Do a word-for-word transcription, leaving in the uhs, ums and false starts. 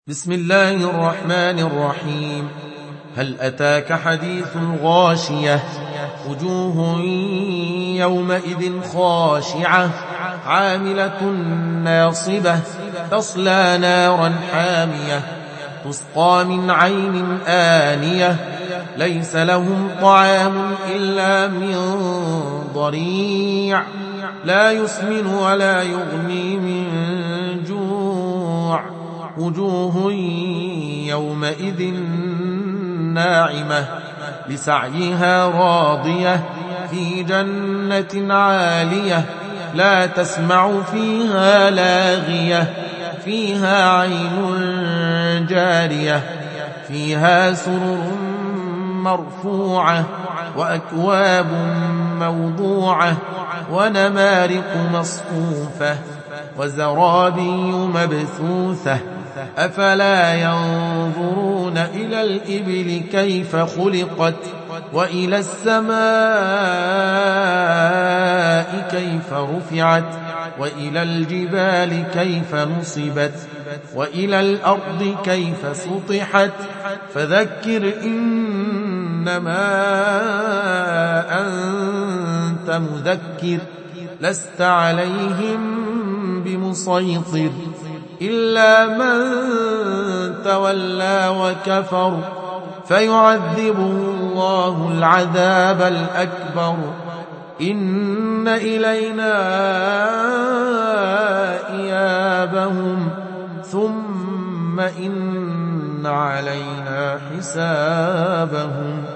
بسم الله الرحمن الرحيم. هل أتاك حديث الغاشية؟ وجوه يومئذ خاشعة عاملة ناصبة تصلى نارا حامية تسقى من عين آنية ليس لهم طعام إلا من ضريع لا يسمن ولا يغني من جوع وجوه يومئذ ناعمة لسعيها راضية في جنة عالية لا تسمع فيها لاغية فيها عين جارية فيها سرر مرفوعة وأكواب موضوعة ونمارق مصفوفة وزرابي مبثوثة أفلا ينظرون إلى الإبل كيف خلقت وإلى السماء كيف رفعت وإلى الجبال كيف نصبت وإلى الأرض كيف سطحت فذكر إنما أنت مذكر لست عليهم بمسيطر إلا من تولى وكفر فيعذبه الله العذاب الأكبر إن إلينا إيابهم ثم إن علينا حسابهم.